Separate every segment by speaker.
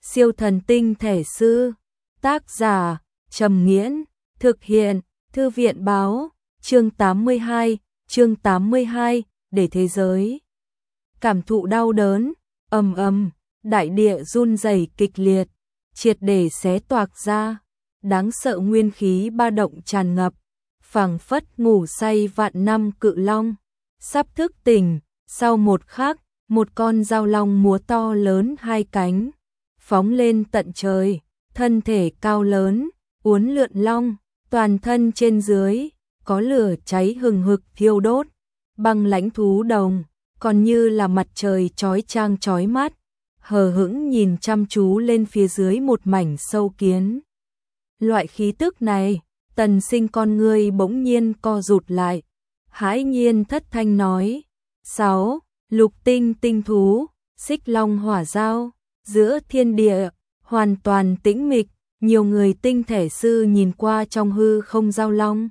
Speaker 1: Siêu thần tinh thể sư. Tác giả Trầm Nghiễn. Thực hiện Thư viện báo. Chương 82, để thế giới cảm thụ đau đớn. Ầm ầm, đại địa run rẩy kịch liệt, triệt để xé toạc ra, đáng sợ nguyên khí ba động tràn ngập, phảng phất ngủ say vạn năm cự long sắp thức tỉnh. Sau một khắc, một con dao long múa to lớn hai cánh, phóng lên tận trời, thân thể cao lớn, uốn lượn long, toàn thân trên dưới có lửa cháy hừng hực thiêu đốt. Băng lãnh thú đồng còn như là mặt trời chói chang chói mắt, hờ hững nhìn chăm chú lên phía dưới một mảnh sâu kiến. Loại khí tức này, Tần Sinh con ngươi bỗng nhiên co rụt lại, hãi nhiên thất thanh nói: 6. Lục tinh tinh thú, xích long hỏa dao. Giữa thiên địa hoàn toàn tĩnh mịch, nhiều người tinh thể sư nhìn qua trong hư không dao long,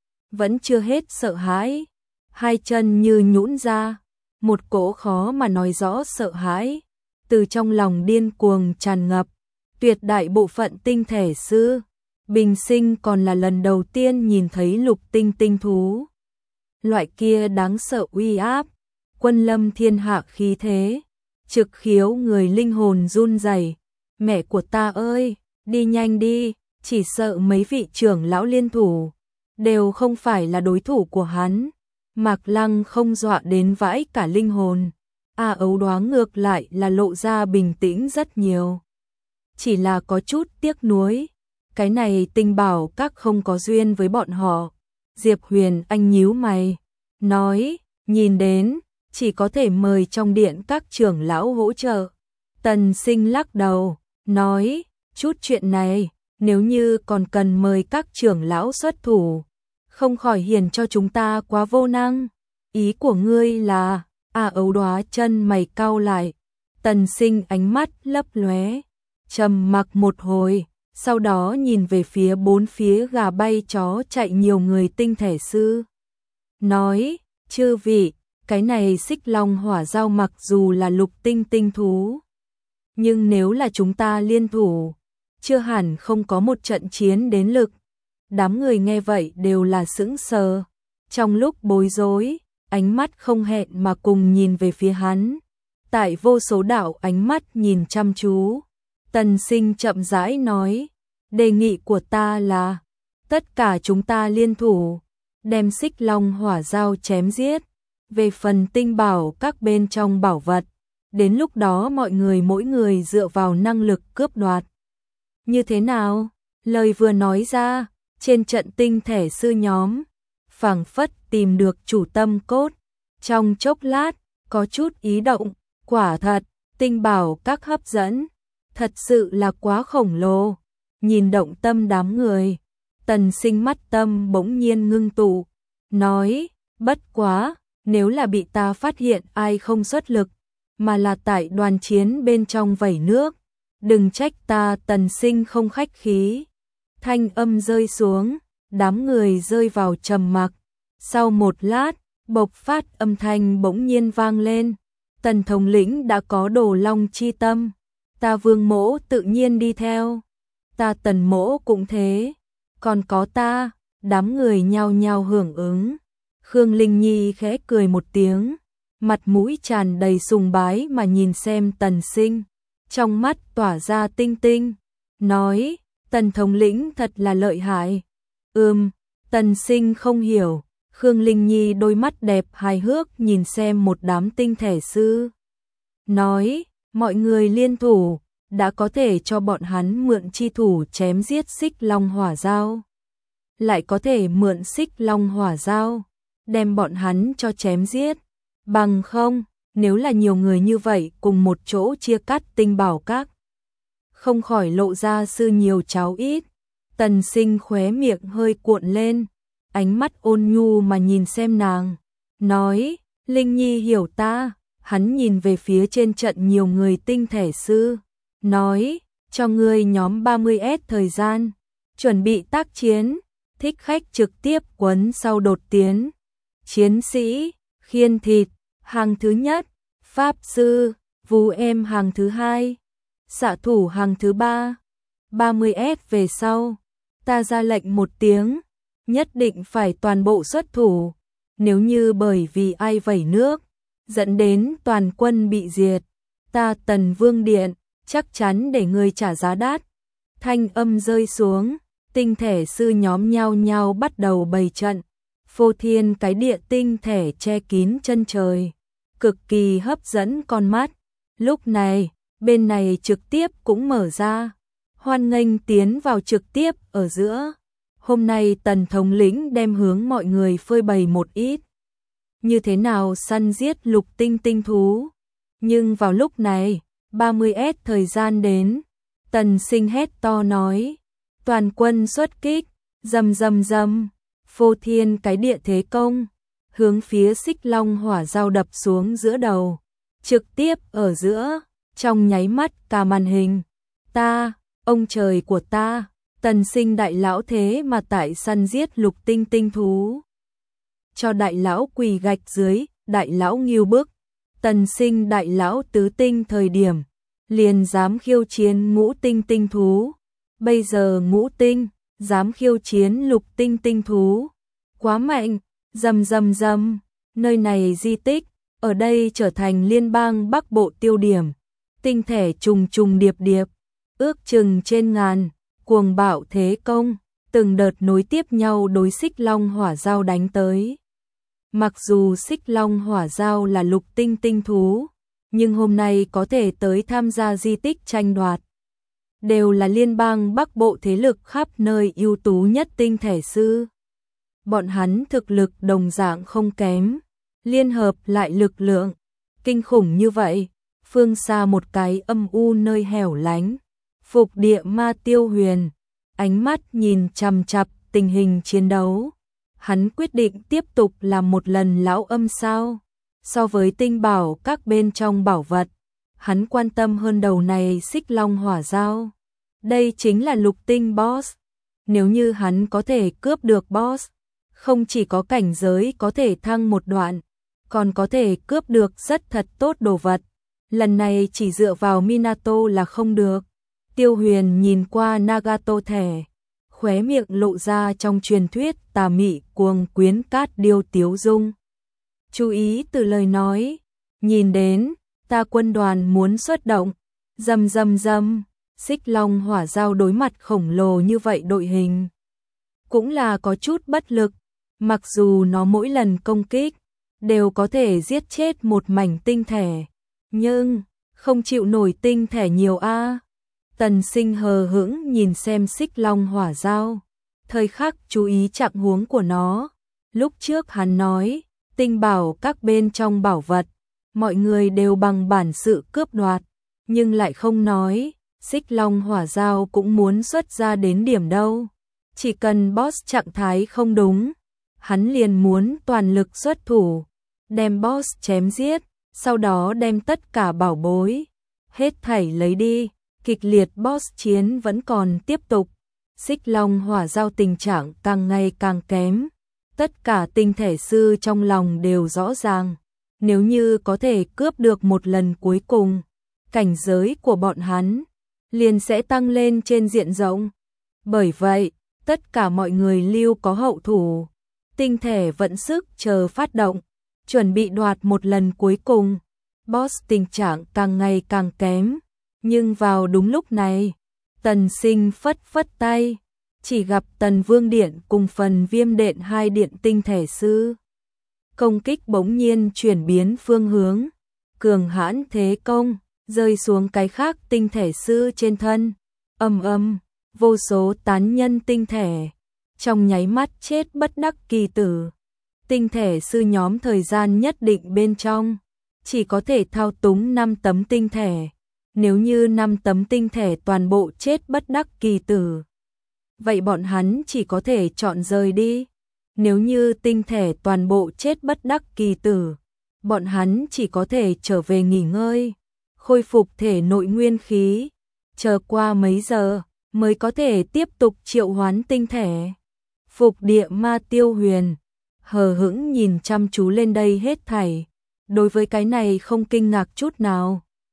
Speaker 1: vẫn chưa hết sợ hãi, hai chân như nhũn ra, một cỗ khó mà nói rõ sợ hãi từ trong lòng điên cuồng tràn ngập. Tuyệt đại bộ phận tinh thể sư bình sinh còn là lần đầu tiên nhìn thấy lục tinh tinh thú. Loại kia đáng sợ uy áp, quân lâm thiên hạ khí thế, trực khiếu người linh hồn run rẩy. Mẹ của ta ơi, đi nhanh đi, chỉ sợ mấy vị trưởng lão liên thủ đều không phải là đối thủ của hắn. Mạc Lăng không dọa đến vãi cả linh hồn. Ấu Đoá ngược lại là lộ ra bình tĩnh rất nhiều, chỉ là có chút tiếc nuối, cái này tinh bảo các không có duyên với bọn họ. Diệp Huyền Anh nhíu mày, nói: nhìn đến chỉ có thể mời trong điện các trưởng lão hỗ trợ. Tần Sinh lắc đầu, nói: chút chuyện này, nếu như còn cần mời các trưởng lão xuất thủ, không khỏi hiền cho chúng ta quá vô năng. Ý của ngươi là? Ấu Đoá chân mày cau lại. Tần Sinh ánh mắt lấp lóe, trầm mặc một hồi, sau đó nhìn về phía bốn phía gà bay chó chạy nhiều người tinh thể sư, nói: chư vị, cái này xích long hỏa dao mặc dù là lục tinh tinh thú, nhưng nếu là chúng ta liên thủ, chưa hẳn không có một trận chiến đến lực. Đám người nghe vậy đều là sững sờ, trong lúc bối rối, ánh mắt không hẹn mà cùng nhìn về phía hắn. Tại vô số đạo ánh mắt nhìn chăm chú, Tần Sinh chậm rãi nói: đề nghị của ta là tất cả chúng ta liên thủ, đem xích long hỏa dao chém giết. Về phần tinh bảo các bên trong bảo vật, đến lúc đó mọi người mỗi người dựa vào năng lực cướp đoạt. Như thế nào? Lời vừa nói ra, trên trận tinh thể sư nhóm phảng phất tìm được chủ tâm cốt, trong chốc lát có chút ý động. Quả thật, tinh bảo các hấp dẫn thật sự là quá khổng lồ, nhìn động tâm đám người. Tần Sinh mắt tâm bỗng nhiên ngưng tụ, nói: bất quá, nếu là bị ta phát hiện ai không xuất lực, mà là tại đoàn chiến bên trong vẩy nước, đừng trách ta. Tần Sinh không khách khí, thanh âm rơi xuống, đám người rơi vào trầm mặc. Sau một lát, bộc phát âm thanh bỗng nhiên vang lên: Tần thống lĩnh đã có đồ long chi tâm, ta Vương mỗ tự nhiên đi theo, ta Tần mỗ cũng thế, còn có ta. Đám người nhao nhao hưởng ứng. Khương Linh Nhi khẽ cười một tiếng, mặt mũi tràn đầy sùng bái mà nhìn xem Tần Sinh, trong mắt tỏa ra tinh tinh, nói: Tần thống lĩnh thật là lợi hại. Tần Sinh không hiểu. Khương Linh Nhi đôi mắt đẹp hài hước nhìn xem một đám tinh thể sư, nói: mọi người liên thủ, đã có thể cho bọn hắn mượn chi thủ chém giết xích long hỏa dao, lại có thể mượn xích long hỏa dao đem bọn hắn cho chém giết. Bằng không, nếu là nhiều người như vậy cùng một chỗ chia cắt tinh bảo các, không khỏi lộ ra sư nhiều cháu ít. Tần Sinh khóe miệng hơi cuộn lên, ánh mắt ôn nhu mà nhìn xem nàng, nói: Linh Nhi hiểu ta. Hắn nhìn về phía trên trận nhiều người tinh thể sư, nói: cho ngươi nhóm 30S thời gian, chuẩn bị tác chiến, thích khách trực tiếp quấn sau đột tiến, chiến sĩ, khiên thịt, hàng thứ nhất, pháp sư, vú em hàng thứ hai, xạ thủ hàng thứ 30S về sau, ta ra lệnh một tiếng, nhất định phải toàn bộ xuất thủ, nếu như bởi vì ai vẩy nước, dẫn đến toàn quân bị diệt, ta Tần Vương Điện, chắc chắn để ngươi trả giá đắt. Thanh âm rơi xuống, tinh thể sư nhóm nhao nhao bắt đầu bày trận, phô thiên cái địa tinh thể che kín chân trời, cực kỳ hấp dẫn con mắt. Lúc này, bên này trực tiếp cũng mở ra, hoan nghênh tiến vào trực tiếp ở giữa. Hôm nay Tần thống lĩnh đem hướng mọi người phơi bày một ít. Như thế nào săn giết lục tinh tinh thú. Nhưng vào lúc này, 30S thời gian đến, Tần Sinh hét to nói, toàn quân xuất kích, rầm rầm rầm, phô thiên cái địa thế công, hướng phía Xích Long hỏa dao đập xuống giữa đầu, trực tiếp ở giữa, trong nháy mắt cả màn hình. Ta, ông trời của ta, Tần Sinh đại lão thế mà tại săn giết lục tinh tinh thú. Cho đại lão quỳ gạch dưới, đại lão nghiêu bức. Tần Sinh đại lão tứ tinh thời điểm, liền dám khiêu chiến ngũ tinh tinh thú. Bây giờ ngũ tinh, dám khiêu chiến lục tinh tinh thú. Quá mạnh, rầm rầm rầm, nơi này di tích, ở đây trở thành liên bang Bắc Bộ tiêu điểm. Tinh thể trùng trùng điệp điệp, ước chừng trên ngàn, cuồng bạo thế công, từng đợt nối tiếp nhau đối Xích Long hỏa dao đánh tới. Mặc dù Xích Long hỏa dao là lục tinh tinh thú, nhưng hôm nay có thể tới tham gia di tích tranh đoạt, đều là liên bang Bắc Bộ thế lực khắp nơi ưu tú nhất tinh thể sư. Bọn hắn thực lực đồng dạng không kém, liên hợp lại lực lượng kinh khủng như vậy. Phương xa một cái âm u nơi hẻo lánh, Phục Địa Ma Tiêu Huyền, ánh mắt nhìn chằm chằm tình hình chiến đấu. Hắn quyết định tiếp tục làm một lần lão âm sao. So với tinh bảo các bên trong bảo vật, hắn quan tâm hơn đầu này Xích Long hỏa dao. Đây chính là lục tinh boss. Nếu như hắn có thể cướp được boss, không chỉ có cảnh giới có thể thăng một đoạn, còn có thể cướp được rất thật tốt đồ vật. Lần này chỉ dựa vào Minato là không được. Tiêu Huyền nhìn qua Nagato thẻ, khóe miệng lộ ra trong truyền thuyết tà mị cuồng quyến cát điêu tiếu dung. Chú ý từ lời nói, nhìn đến, ta quân đoàn muốn xuất động, rầm rầm rầm, Xích Long hỏa dao đối mặt khổng lồ như vậy đội hình. Cũng là có chút bất lực, mặc dù nó mỗi lần công kích, đều có thể giết chết một mảnh tinh thể, nhưng không chịu nổi tinh thể nhiều a. Tần Sinh hờ hững nhìn xem Xích Long hỏa dao, thời khắc chú ý trạng huống của nó. Lúc trước hắn nói, tinh bảo các bên trong bảo vật, mọi người đều bằng bản sự cướp đoạt, nhưng lại không nói, Xích Long hỏa dao cũng muốn xuất ra đến điểm đâu. Chỉ cần boss trạng thái không đúng, hắn liền muốn toàn lực xuất thủ, đem boss chém giết, sau đó đem tất cả bảo bối, hết thảy lấy đi. Kịch liệt boss chiến vẫn còn tiếp tục. Xích Long hỏa dao tình trạng càng ngày càng kém. Tất cả tinh thể sư trong lòng đều rõ ràng, nếu như có thể cướp được một lần cuối cùng, cảnh giới của bọn hắn liền sẽ tăng lên trên diện rộng. Bởi vậy, tất cả mọi người lưu có hậu thủ, tinh thể vận sức chờ phát động, chuẩn bị đoạt một lần cuối cùng. Boss tình trạng càng ngày càng kém. Nhưng vào đúng lúc này, Tần Sinh phất phất tay, chỉ gặp Tần Vương Điện cùng phần Viêm Điện hai điện tinh thể sư. Công kích bỗng nhiên chuyển biến phương hướng, cường hãn thế công, rơi xuống cái khác tinh thể sư trên thân. Ầm ầm, vô số tán nhân tinh thể, trong nháy mắt chết bất đắc kỳ tử. Tinh thể sư nhóm thời gian nhất định bên trong, chỉ có thể thao túng 5 tấm tinh thể. Nếu như 5 tấm tinh thể toàn bộ chết bất đắc kỳ tử, vậy bọn hắn chỉ có thể chọn rời đi. Nếu như tinh thể toàn bộ chết bất đắc kỳ tử, bọn hắn chỉ có thể trở về nghỉ ngơi, khôi phục thể nội nguyên khí, chờ qua mấy giờ mới có thể tiếp tục triệu hoán tinh thể. Phục Địa Ma Tiêu Huyền hờ hững nhìn chăm chú lên đây hết thảy, đối với cái này không kinh ngạc chút nào.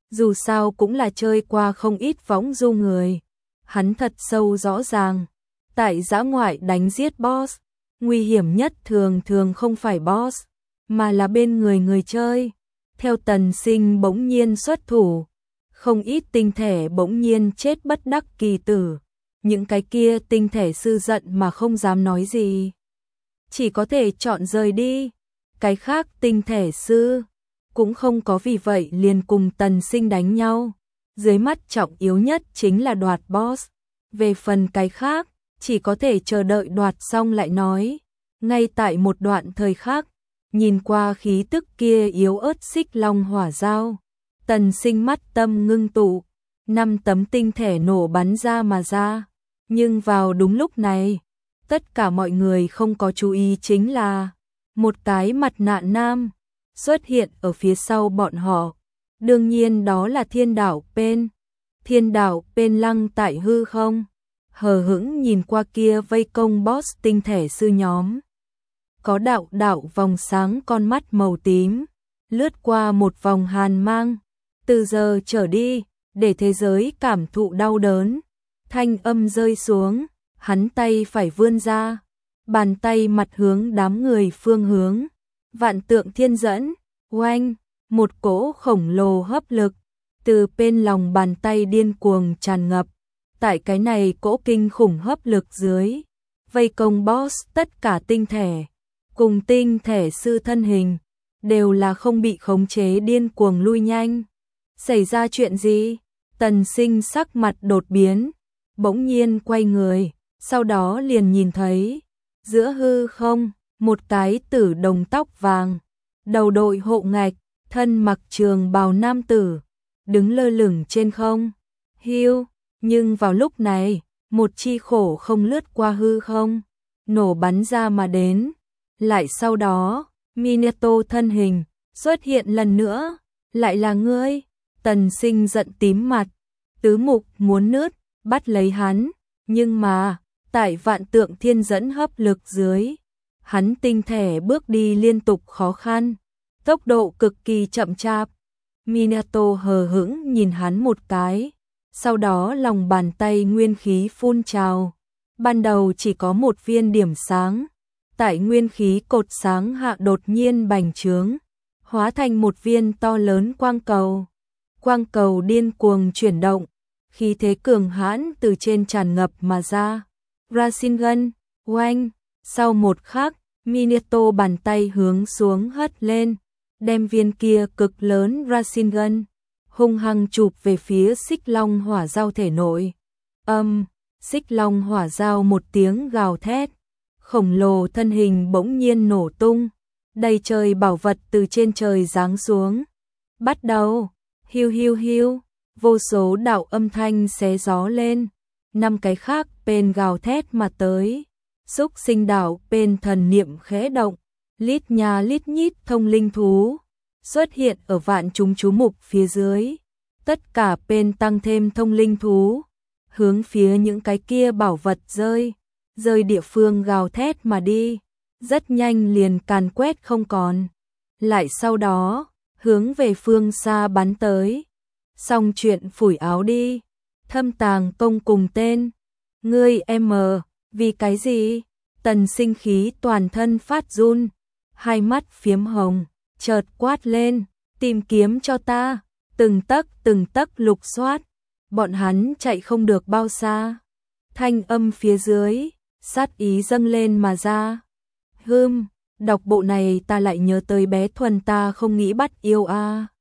Speaker 1: dù sao cũng là chơi qua không ít võng du người. Hắn thật sâu rõ ràng, tại dã ngoại đánh giết boss, nguy hiểm nhất thường thường không phải boss, mà là bên người người chơi. Theo Tần Sinh bỗng nhiên xuất thủ, không ít tinh thể bỗng nhiên chết bất đắc kỳ tử. Những cái kia tinh thể sư giận mà không dám nói gì, chỉ có thể chọn rời đi. Cái khác tinh thể sư cũng không có vì vậy liền cùng Tần Sinh đánh nhau. Dưới mắt trọng yếu nhất chính là đoạt boss. Về phần cái khác, chỉ có thể chờ đợi đoạt xong lại nói. Ngay tại một đoạn thời khác, nhìn qua khí tức kia yếu ớt xích long hỏa dao, Tần Sinh mắt tâm ngưng tụ, 5 tấm tinh thể nổ bắn ra mà ra. Nhưng vào đúng lúc này, tất cả mọi người không có chú ý chính là một cái mặt nạ nam xuất hiện ở phía sau bọn họ. Đương nhiên đó là Thiên Đạo Pen. Thiên Đạo Pen lăng tại hư không, hờ hững nhìn qua kia vây công boss tinh thể sư nhóm. Có đạo đạo vòng sáng con mắt màu tím, lướt qua một vòng hàn mang. Từ giờ trở đi, để thế giới cảm thụ đau đớn. Thanh âm rơi xuống, hắn tay phải vươn ra, bàn tay mặt hướng đám người phương hướng. Vạn tượng thiên dẫn, oanh, một cỗ khổng lồ hấp lực từ bên lòng bàn tay điên cuồng tràn ngập. Tại cái này cỗ kinh khủng hấp lực dưới, vây công boss tất cả tinh thể cùng tinh thể sư thân hình đều là không bị khống chế điên cuồng lui nhanh. Xảy ra chuyện gì? Tần Sinh sắc mặt đột biến, bỗng nhiên quay người, sau đó liền nhìn thấy giữa hư không một cái tử đồng tóc vàng, đầu đội hộ ngạch, thân mặc trường bào nam tử, đứng lơ lửng trên không. Hiu, nhưng vào lúc này, một chi khổ không lướt qua hư không, nổ bắn ra mà đến. Lại sau đó, Minato thân hình xuất hiện lần nữa, lại là ngươi. Tần Sinh giận tím mặt, tứ mục muốn nứt, bắt lấy hắn, nhưng mà, tại vạn tượng thiên dẫn hấp lực dưới, hắn tinh thể bước đi liên tục khó khăn, tốc độ cực kỳ chậm chạp. Minato hờ hững nhìn hắn một cái, sau đó lòng bàn tay nguyên khí phun trào. Ban đầu chỉ có một viên điểm sáng, tại nguyên khí cột sáng hạ đột nhiên bành trướng, hóa thành một viên to lớn quang cầu. Quang cầu điên cuồng chuyển động, khí thế cường hãn từ trên tràn ngập mà ra. Rasengan, oanh, sau một khắc, Minato bàn tay hướng xuống hất lên, đem viên kia cực lớn Rasengan hung hăng chụp về phía xích long hỏa dao thể nội. Xích long hỏa dao một tiếng gào thét, khổng lồ thân hình bỗng nhiên nổ tung, đầy trời bảo vật từ trên trời giáng xuống. Bắt đầu, hiu hiu hiu, vô số đạo âm thanh xé gió lên, 5 cái khác bên gào thét mà tới. Xúc sinh đạo bên thần niệm khẽ động, lít nha lít nhít thông linh thú xuất hiện ở vạn chúng chú mục phía dưới. Tất cả bên tăng thêm thông linh thú, hướng phía những cái kia bảo vật rơi địa phương gào thét mà đi, rất nhanh liền càn quét không còn. Lại sau đó, hướng về phương xa bắn tới. Xong chuyện phủi áo đi, Thâm Tàng Công cùng tên. Ngươi vì cái gì? Tần Sinh khí toàn thân phát run, hai mắt phiếm hồng, chợt quát lên, tìm kiếm cho ta, từng tấc lục soát. Bọn hắn chạy không được bao xa. Thanh âm phía dưới, sát ý dâng lên mà ra. Đọc bộ này ta lại nhớ tới bé Thuần ta không nghĩ bắt yêu a.